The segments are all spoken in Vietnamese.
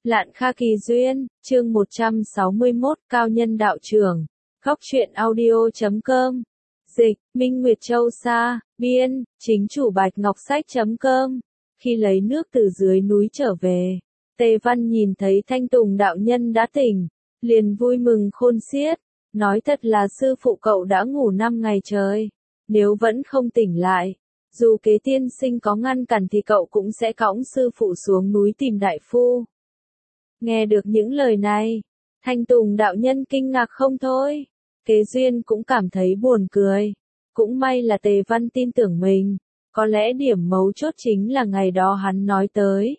Lạn Kha Kỳ Duyên, chương 161, Cao Nhân Đạo Trưởng. Góc truyện audio.com. Dịch, Minh Nguyệt Châu Sa, biên, chính chủ Bạch Ngọc Sách.com. Khi lấy nước từ dưới núi trở về, Tề Văn nhìn thấy Thanh Tùng đạo nhân đã tỉnh, liền vui mừng khôn xiết, nói thật là sư phụ cậu đã ngủ 5 ngày trời, nếu vẫn không tỉnh lại, dù Kế tiên sinh có ngăn cản thì cậu cũng sẽ cõng sư phụ xuống núi tìm đại phu. Nghe được những lời này, Thanh Tùng đạo nhân kinh ngạc không thôi, Kế Duyên cũng cảm thấy buồn cười, cũng may là Tề Văn tin tưởng mình, có lẽ điểm mấu chốt chính là ngày đó hắn nói tới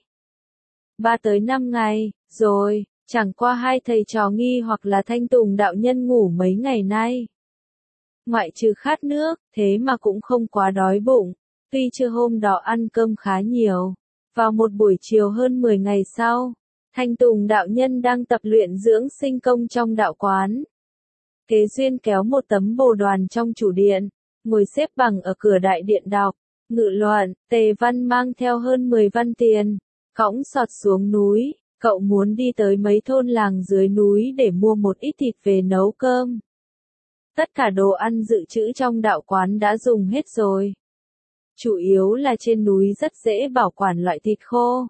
3 tới 5 ngày, rồi, chẳng qua hai thầy trò nghi hoặc là Thanh Tùng đạo nhân ngủ mấy ngày nay. Ngoại trừ khát nước, thế mà cũng không quá đói bụng, tuy chưa hôm đó ăn cơm khá nhiều. Vào một buổi chiều hơn 10 ngày sau, Thanh Tùng đạo nhân đang tập luyện dưỡng sinh công trong đạo quán. Kế Duyên kéo một tấm bồ đoàn trong chủ điện, ngồi xếp bằng ở cửa đại điện đọc, ngự luận, Tề Văn mang theo hơn 10 văn tiền, cõng sọt xuống núi, cậu muốn đi tới mấy thôn làng dưới núi để mua một ít thịt về nấu cơm. Tất cả đồ ăn dự trữ trong đạo quán đã dùng hết rồi. Chủ yếu là trên núi rất dễ bảo quản loại thịt khô.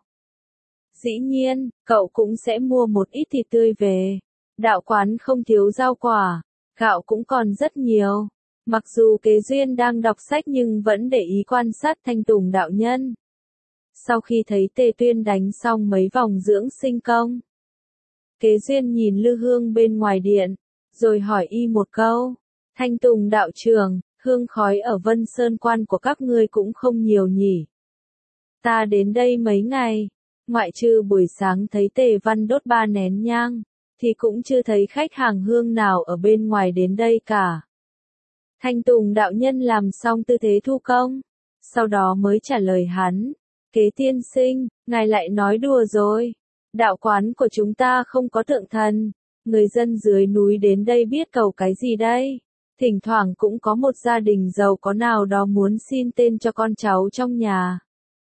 Dĩ nhiên, cậu cũng sẽ mua một ít thịt tươi về. Đạo quán không thiếu rau quả, gạo cũng còn rất nhiều. Mặc dù Kế Duyên đang đọc sách nhưng vẫn để ý quan sát Thanh Tùng đạo nhân. Sau khi thấy Tề Tuyên đánh xong mấy vòng dưỡng sinh công, Kế Duyên nhìn lư hương bên ngoài điện, rồi hỏi y một câu, Thanh Tùng đạo trưởng, hương khói ở Vân Sơn Quan của các ngươi cũng không nhiều nhỉ. Ta đến đây mấy ngày, ngoại trừ buổi sáng thấy Tề Văn đốt 3 nén nhang, thì cũng chưa thấy khách hàng hương nào ở bên ngoài đến đây cả. Thanh Tùng đạo nhân làm xong tư thế thu công, sau đó mới trả lời hắn, Kế tiên sinh, ngài lại nói đùa rồi. Đạo quán của chúng ta không có tượng thần, người dân dưới núi đến đây biết cầu cái gì đây? Thỉnh thoảng cũng có một gia đình giàu có nào đó muốn xin tên cho con cháu trong nhà.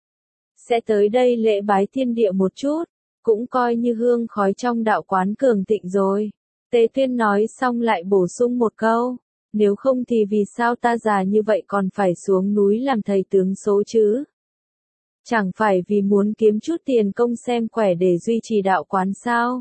Sẽ tới đây lễ bái thiên địa một chút, cũng coi như hương khói trong đạo quán cường thịnh rồi. Tề Tuyên nói xong lại bổ sung một câu, nếu không thì vì sao ta già như vậy còn phải xuống núi làm thầy tướng số chứ? Chẳng phải vì muốn kiếm chút tiền công xem khỏe để duy trì đạo quán sao?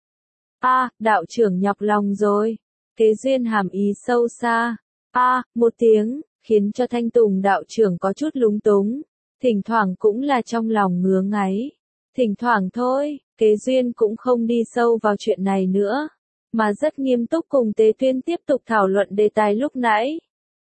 Đạo trưởng nhọc lòng rồi. Kế Duyên hàm ý sâu xa. Một tiếng, khiến cho Thanh Tùng đạo trưởng có chút lúng túng. Thỉnh thoảng cũng là trong lòng ngứa ngáy. Thỉnh thoảng thôi, Kế Duyên cũng không đi sâu vào chuyện này nữa, mà rất nghiêm túc cùng Tề Tuyên tiếp tục thảo luận đề tài lúc nãy.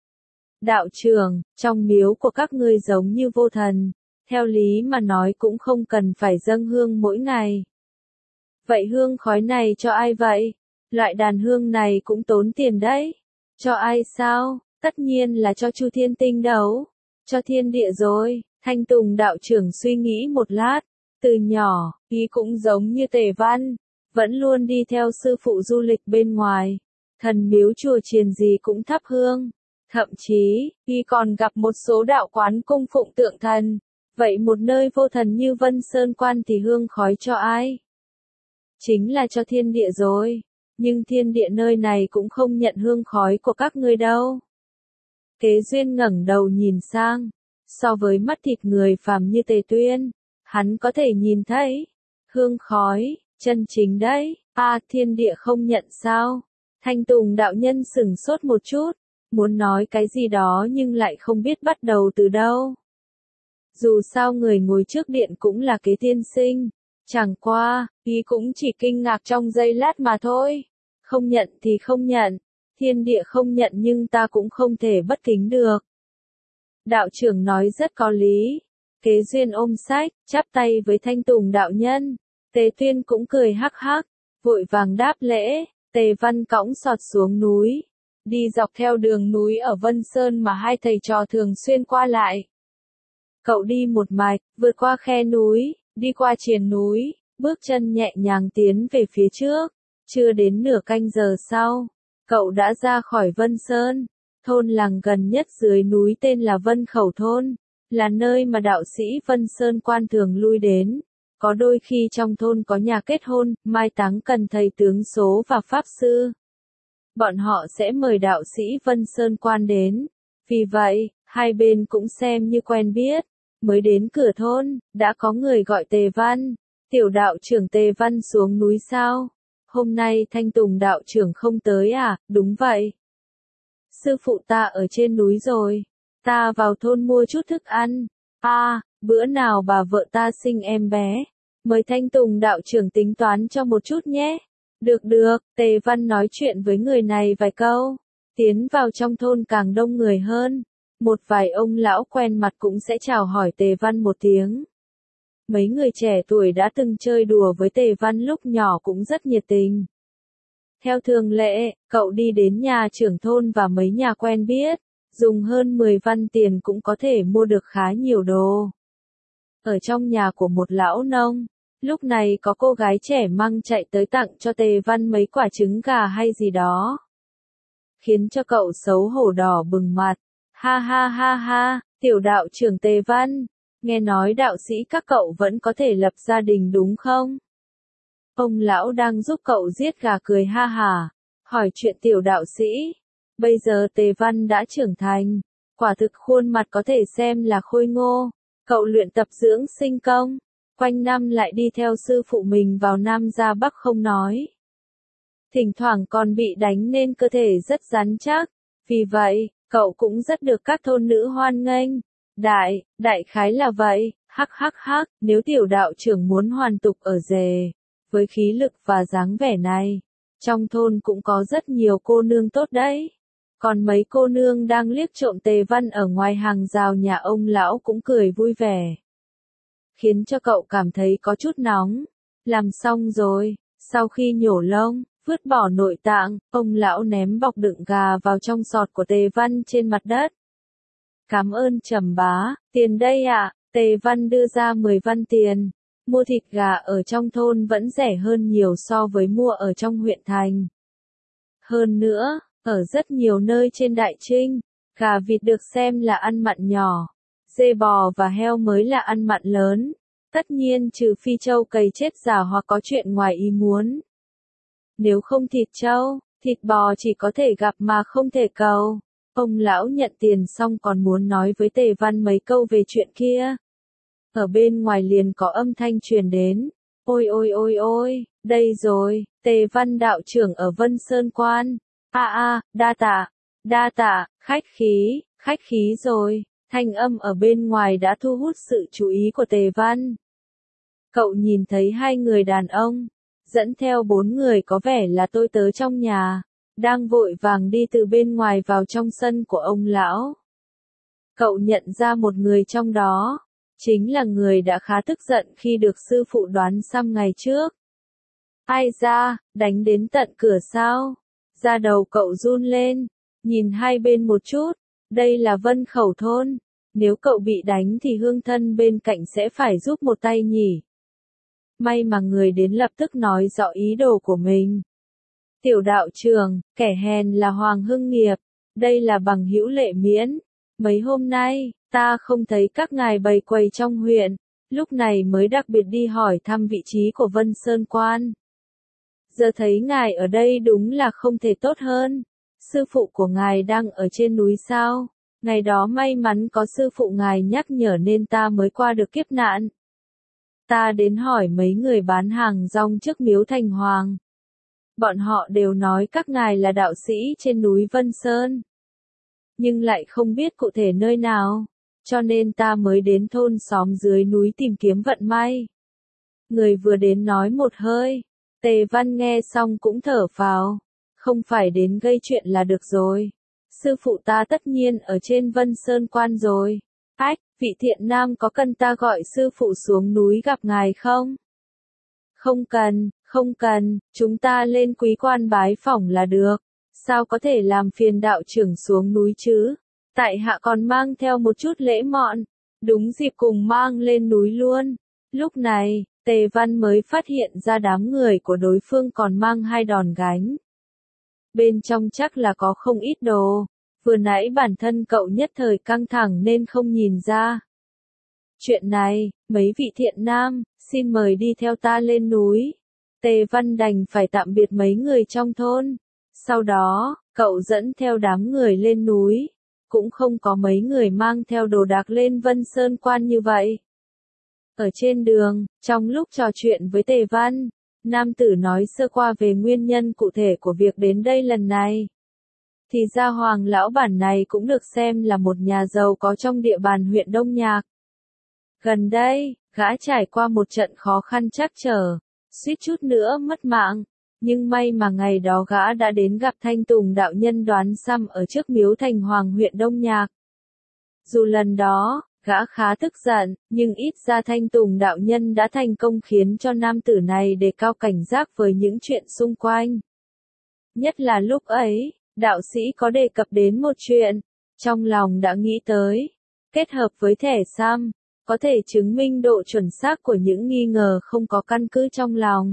Đạo trưởng, trong miếu của các ngươi giống như vô thần, theo lý mà nói cũng không cần phải dâng hương mỗi ngày. Vậy hương khói này cho ai vậy? Loại đàn hương này cũng tốn tiền đấy. Cho ai sao? Tất nhiên là cho Chu Thiên Tinh đấu. Cho thiên địa rồi. Thanh Tùng đạo trưởng suy nghĩ một lát. Từ nhỏ, y cũng giống như Tề Văn, vẫn luôn đi theo sư phụ du lịch bên ngoài. Thần miếu chùa chiền gì cũng thắp hương. Thậm chí, y còn gặp một số đạo quán cung phụng tượng thần. Vậy một nơi vô thần như Vân Sơn Quan thì hương khói cho ai? Chính là cho thiên địa rồi. Nhưng thiên địa nơi này cũng không nhận hương khói của các ngươi đâu. Kế Duyên ngẩng đầu nhìn sang. So với mắt thịt người phàm như Tề Tuyên, hắn có thể nhìn thấy hương khói, chân chính đấy. Thiên địa không nhận sao? Thanh Tùng đạo nhân sửng sốt một chút, muốn nói cái gì đó nhưng lại không biết bắt đầu từ đâu. Dù sao người ngồi trước điện cũng là Kế tiên sinh, chẳng qua, ý cũng chỉ kinh ngạc trong giây lát mà thôi. Không nhận thì không nhận, thiên địa không nhận nhưng ta cũng không thể bất kính được. Đạo trưởng nói rất có lý. Kế Duyên ôm sách, chắp tay với Thanh Tùng đạo nhân. Tề Tuyên cũng cười hắc hắc, vội vàng đáp lễ. Tề Văn cõng sọt xuống núi, đi dọc theo đường núi ở Vân Sơn mà hai thầy trò thường xuyên qua lại. Cậu đi một mạch, vượt qua khe núi, đi qua triền núi, bước chân nhẹ nhàng tiến về phía trước. Chưa đến nửa canh giờ sau, cậu đã ra khỏi Vân Sơn. Thôn làng gần nhất dưới núi tên là Vân Khẩu Thôn, là nơi mà đạo sĩ Vân Sơn Quan thường lui đến. Có đôi khi trong thôn có nhà kết hôn, mai táng cần thầy tướng số và pháp sư. Bọn họ sẽ mời đạo sĩ Vân Sơn Quan đến. Vì vậy, hai bên cũng xem như quen biết. Mới đến cửa thôn, đã có người gọi Tề Văn. Tiểu đạo trưởng Tề Văn xuống núi sao? Hôm nay Thanh Tùng đạo trưởng không tới à? Đúng vậy. Sư phụ ta ở trên núi rồi. Ta vào thôn mua chút thức ăn. Bữa nào bà vợ ta sinh em bé. Mời Thanh Tùng đạo trưởng tính toán cho một chút nhé. Được được, Tề Văn nói chuyện với người này vài câu. Tiến vào trong thôn càng đông người hơn. Một vài ông lão quen mặt cũng sẽ chào hỏi Tề Văn một tiếng. Mấy người trẻ tuổi đã từng chơi đùa với Tề Văn lúc nhỏ cũng rất nhiệt tình. Theo thường lệ, cậu đi đến nhà trưởng thôn và mấy nhà quen biết, dùng hơn 10 văn tiền cũng có thể mua được khá nhiều đồ. Ở trong nhà của một lão nông, lúc này có cô gái trẻ măng chạy tới tặng cho Tề Văn mấy quả trứng gà hay gì đó. Khiến cho cậu xấu hổ đỏ bừng mặt. Ha ha ha ha, tiểu đạo trưởng Tề Văn, nghe nói đạo sĩ các cậu vẫn có thể lập gia đình đúng không? Ông lão đang giúp cậu giết gà cười ha hả, hỏi chuyện tiểu đạo sĩ. Bây giờ Tề Văn đã trưởng thành, quả thực khuôn mặt có thể xem là khôi ngô. Cậu luyện tập dưỡng sinh công, quanh năm lại đi theo sư phụ mình vào Nam ra Bắc không nói. Thỉnh thoảng còn bị đánh nên cơ thể rất rắn chắc, vì vậy, cậu cũng rất được các thôn nữ hoan nghênh. Đại khái là vậy, hắc, nếu tiểu đạo trưởng muốn hoàn tục ở rể, với khí lực và dáng vẻ này, trong thôn cũng có rất nhiều cô nương tốt đấy. Còn mấy cô nương đang liếc trộm Tề Văn ở ngoài hàng rào nhà ông lão cũng cười vui vẻ. Khiến cho cậu cảm thấy có chút nóng. Làm xong rồi, sau khi nhổ lông, vứt bỏ nội tạng, ông lão ném bọc đựng gà vào trong sọt của Tề Văn trên mặt đất. Cảm ơn Trầm bá, tiền đây ạ. Tề Văn đưa ra 10 văn tiền. Mua thịt gà ở trong thôn vẫn rẻ hơn nhiều so với mua ở trong huyện thành. Hơn nữa, ở rất nhiều nơi trên Đại Trinh, gà vịt được xem là ăn mặn nhỏ, dê bò và heo mới là ăn mặn lớn. Tất nhiên trừ phi trâu cầy chết già hoặc có chuyện ngoài ý muốn. Nếu không thịt trâu, thịt bò chỉ có thể gặp mà không thể cầu. Ông lão nhận tiền xong còn muốn nói với Tề Văn mấy câu về chuyện kia. Ở bên ngoài liền có âm thanh truyền đến. Ôi, đây rồi, Tề Văn đạo trưởng ở Vân Sơn Quan. Đa tạ, khách khí rồi. Thanh âm ở bên ngoài đã thu hút sự chú ý của Tề Văn. Cậu nhìn thấy hai người đàn ông, dẫn theo 4 người có vẻ là tôi tớ trong nhà, đang vội vàng đi từ bên ngoài vào trong sân của ông lão. Cậu nhận ra một người trong đó, chính là người đã khá tức giận khi được sư phụ đoán xăm ngày trước. Ai da, đánh đến tận cửa sao? Da đầu cậu run lên, nhìn hai bên một chút, đây là Vân Khẩu thôn, nếu cậu bị đánh thì hương thân bên cạnh sẽ phải giúp một tay nhỉ. May mà người đến lập tức nói rõ ý đồ của mình. Tiểu đạo trưởng, kẻ hèn là Hoàng Hưng Nghiệp, đây là bằng hữu Lệ Miễn. Mấy hôm nay, ta không thấy các ngài bày quầy trong huyện, lúc này mới đặc biệt đi hỏi thăm vị trí của Vân Sơn Quan. Giờ thấy ngài ở đây đúng là không thể tốt hơn. Sư phụ của ngài đang ở trên núi sao? Ngày đó may mắn có sư phụ ngài nhắc nhở nên ta mới qua được kiếp nạn. Ta đến hỏi mấy người bán hàng rong trước miếu Thành Hoàng. Bọn họ đều nói các ngài là đạo sĩ trên núi Vân Sơn. Nhưng lại không biết cụ thể nơi nào, cho nên ta mới đến thôn xóm dưới núi tìm kiếm vận may. Người vừa đến nói một hơi, Tề Văn nghe xong cũng thở phào, không phải đến gây chuyện là được rồi. Sư phụ ta tất nhiên ở trên Vân Sơn Quan rồi. Vị thiện nam có cần ta gọi sư phụ xuống núi gặp ngài không? Không cần, chúng ta lên Quý Quan bái phỏng là được. Sao có thể làm phiền đạo trưởng xuống núi chứ? Tại hạ còn mang theo một chút lễ mọn, đúng dịp cùng mang lên núi luôn. Lúc này, Tề Văn mới phát hiện ra đám người của đối phương còn mang 2 đòn gánh. Bên trong chắc là có không ít đồ. Vừa nãy bản thân cậu nhất thời căng thẳng nên không nhìn ra. Chuyện này, mấy vị thiện nam, xin mời đi theo ta lên núi. Tề Văn đành phải tạm biệt mấy người trong thôn. Sau đó, cậu dẫn theo đám người lên núi. Cũng không có mấy người mang theo đồ đạc lên Vân Sơn Quan như vậy. Ở trên đường, trong lúc trò chuyện với Tề Văn, nam tử nói sơ qua về nguyên nhân cụ thể của việc đến đây lần này. Thì ra Hoàng lão bản này cũng được xem là một nhà giàu có trong địa bàn huyện Đông Nhạc. Gần đây, gã trải qua một trận khó khăn trắc trở, suýt chút nữa mất mạng. Nhưng may mà ngày đó gã đã đến gặp Thanh Tùng đạo nhân đoán xăm ở trước miếu Thành Hoàng huyện Đông Nhạc. Dù lần đó, gã khá tức giận, nhưng ít ra Thanh Tùng đạo nhân đã thành công khiến cho nam tử này đề cao cảnh giác với những chuyện xung quanh. Nhất là lúc ấy, đạo sĩ có đề cập đến một chuyện, trong lòng đã nghĩ tới, kết hợp với thẻ xăm, có thể chứng minh độ chuẩn xác của những nghi ngờ không có căn cứ trong lòng.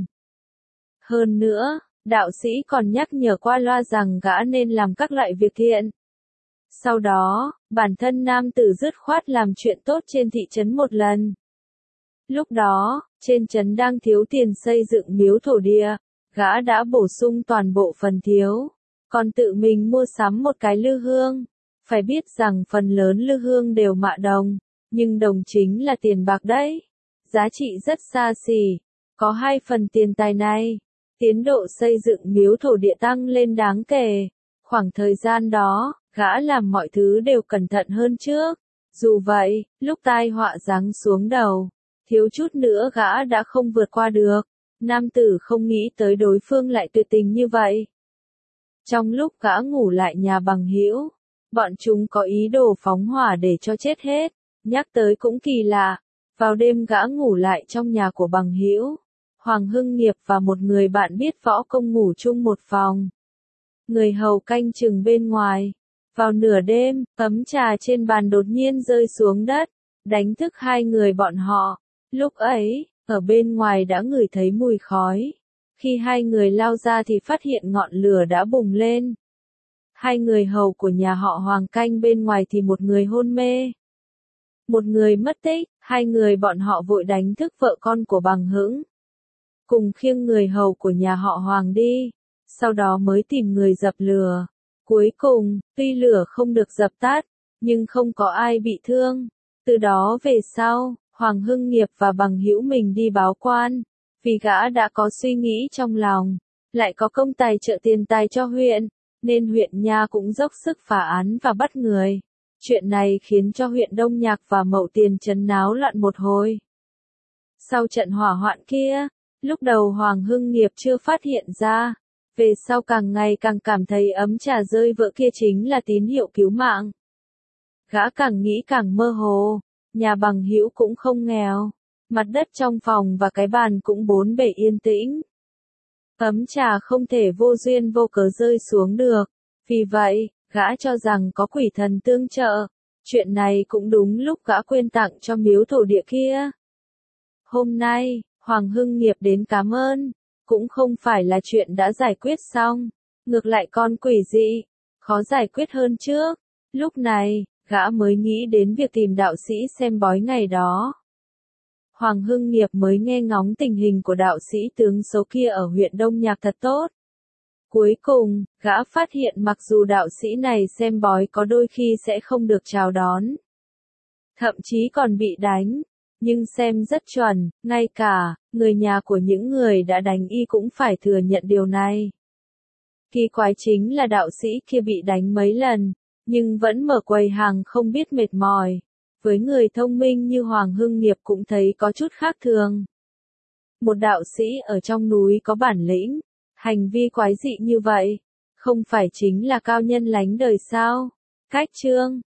Hơn nữa, đạo sĩ còn nhắc nhở qua loa rằng gã nên làm các loại việc thiện. Sau đó, bản thân nam tử dứt khoát làm chuyện tốt trên thị trấn một lần. Lúc đó, trên trấn đang thiếu tiền xây dựng miếu thổ địa, gã đã bổ sung toàn bộ phần thiếu, còn tự mình mua sắm một cái lư hương. Phải biết rằng phần lớn lư hương đều mạ đồng, nhưng đồng chính là tiền bạc đấy. Giá trị rất xa xỉ, có 2 phần tiền tài này. Tiến độ xây dựng miếu thổ địa tăng lên đáng kể. Khoảng thời gian đó, gã làm mọi thứ đều cẩn thận hơn trước. Dù vậy, lúc tai họa giáng xuống đầu, thiếu chút nữa gã đã không vượt qua được. Nam tử không nghĩ tới đối phương lại tuyệt tình như vậy. Trong lúc gã ngủ lại nhà bằng hữu, bọn chúng có ý đồ phóng hỏa để cho chết hết. Nhắc tới cũng kỳ lạ, vào đêm gã ngủ lại trong nhà của bằng hữu. Hoàng Hưng Nghiệp và một người bạn biết võ công ngủ chung một phòng. Người hầu canh chừng bên ngoài. Vào nửa đêm, ấm trà trên bàn đột nhiên rơi xuống đất, đánh thức hai người bọn họ. Lúc ấy, ở bên ngoài đã ngửi thấy mùi khói. Khi hai người lao ra thì phát hiện ngọn lửa đã bùng lên. Hai người hầu của nhà họ Hoàng canh bên ngoài thì một người hôn mê. Một người mất tích, hai người bọn họ vội đánh thức vợ con của bằng hữu. Cùng khiêng người hầu của nhà họ Hoàng đi, sau đó mới tìm người dập lửa. Cuối cùng, tuy lửa không được dập tắt, nhưng không có ai bị thương. Từ đó về sau, Hoàng Hưng Nghiệp và bằng hữu mình đi báo quan, vì gã đã có suy nghĩ trong lòng, lại có công tài trợ tiền tài cho huyện, nên huyện nha cũng dốc sức phá án và bắt người. Chuyện này khiến cho huyện Đông Nhạc và Mậu Tiền trấn náo loạn một hồi. Sau trận hỏa hoạn kia, lúc đầu Hoàng Hưng Nghiệp chưa phát hiện ra, về sau càng ngày càng cảm thấy ấm trà rơi vỡ kia chính là tín hiệu cứu mạng. Gã càng nghĩ càng mơ hồ, nhà bằng hữu cũng không nghèo, mặt đất trong phòng và cái bàn cũng bốn bề yên tĩnh. Ấm trà không thể vô duyên vô cớ rơi xuống được, vì vậy, gã cho rằng có quỷ thần tương trợ. Chuyện này cũng đúng lúc gã quên tặng cho miếu thổ địa kia. Hôm nay, Hoàng Hưng Nghiệp đến cảm ơn, cũng không phải là chuyện đã giải quyết xong, ngược lại con quỷ dị, khó giải quyết hơn trước. Lúc này, gã mới nghĩ đến việc tìm đạo sĩ xem bói ngày đó. Hoàng Hưng Nghiệp mới nghe ngóng tình hình của đạo sĩ tướng số kia ở huyện Đông Nhạc thật tốt. Cuối cùng, gã phát hiện mặc dù đạo sĩ này xem bói có đôi khi sẽ không được chào đón, thậm chí còn bị đánh, nhưng xem rất chuẩn, ngay cả người nhà của những người đã đánh y cũng phải thừa nhận điều này. Kỳ quái chính là đạo sĩ kia bị đánh mấy lần, nhưng vẫn mở quầy hàng không biết mệt mỏi. Với người thông minh như Hoàng Hưng Nghiệp cũng thấy có chút khác thường. Một đạo sĩ ở trong núi có bản lĩnh, hành vi quái dị như vậy, không phải chính là cao nhân lánh đời sao? Cách chương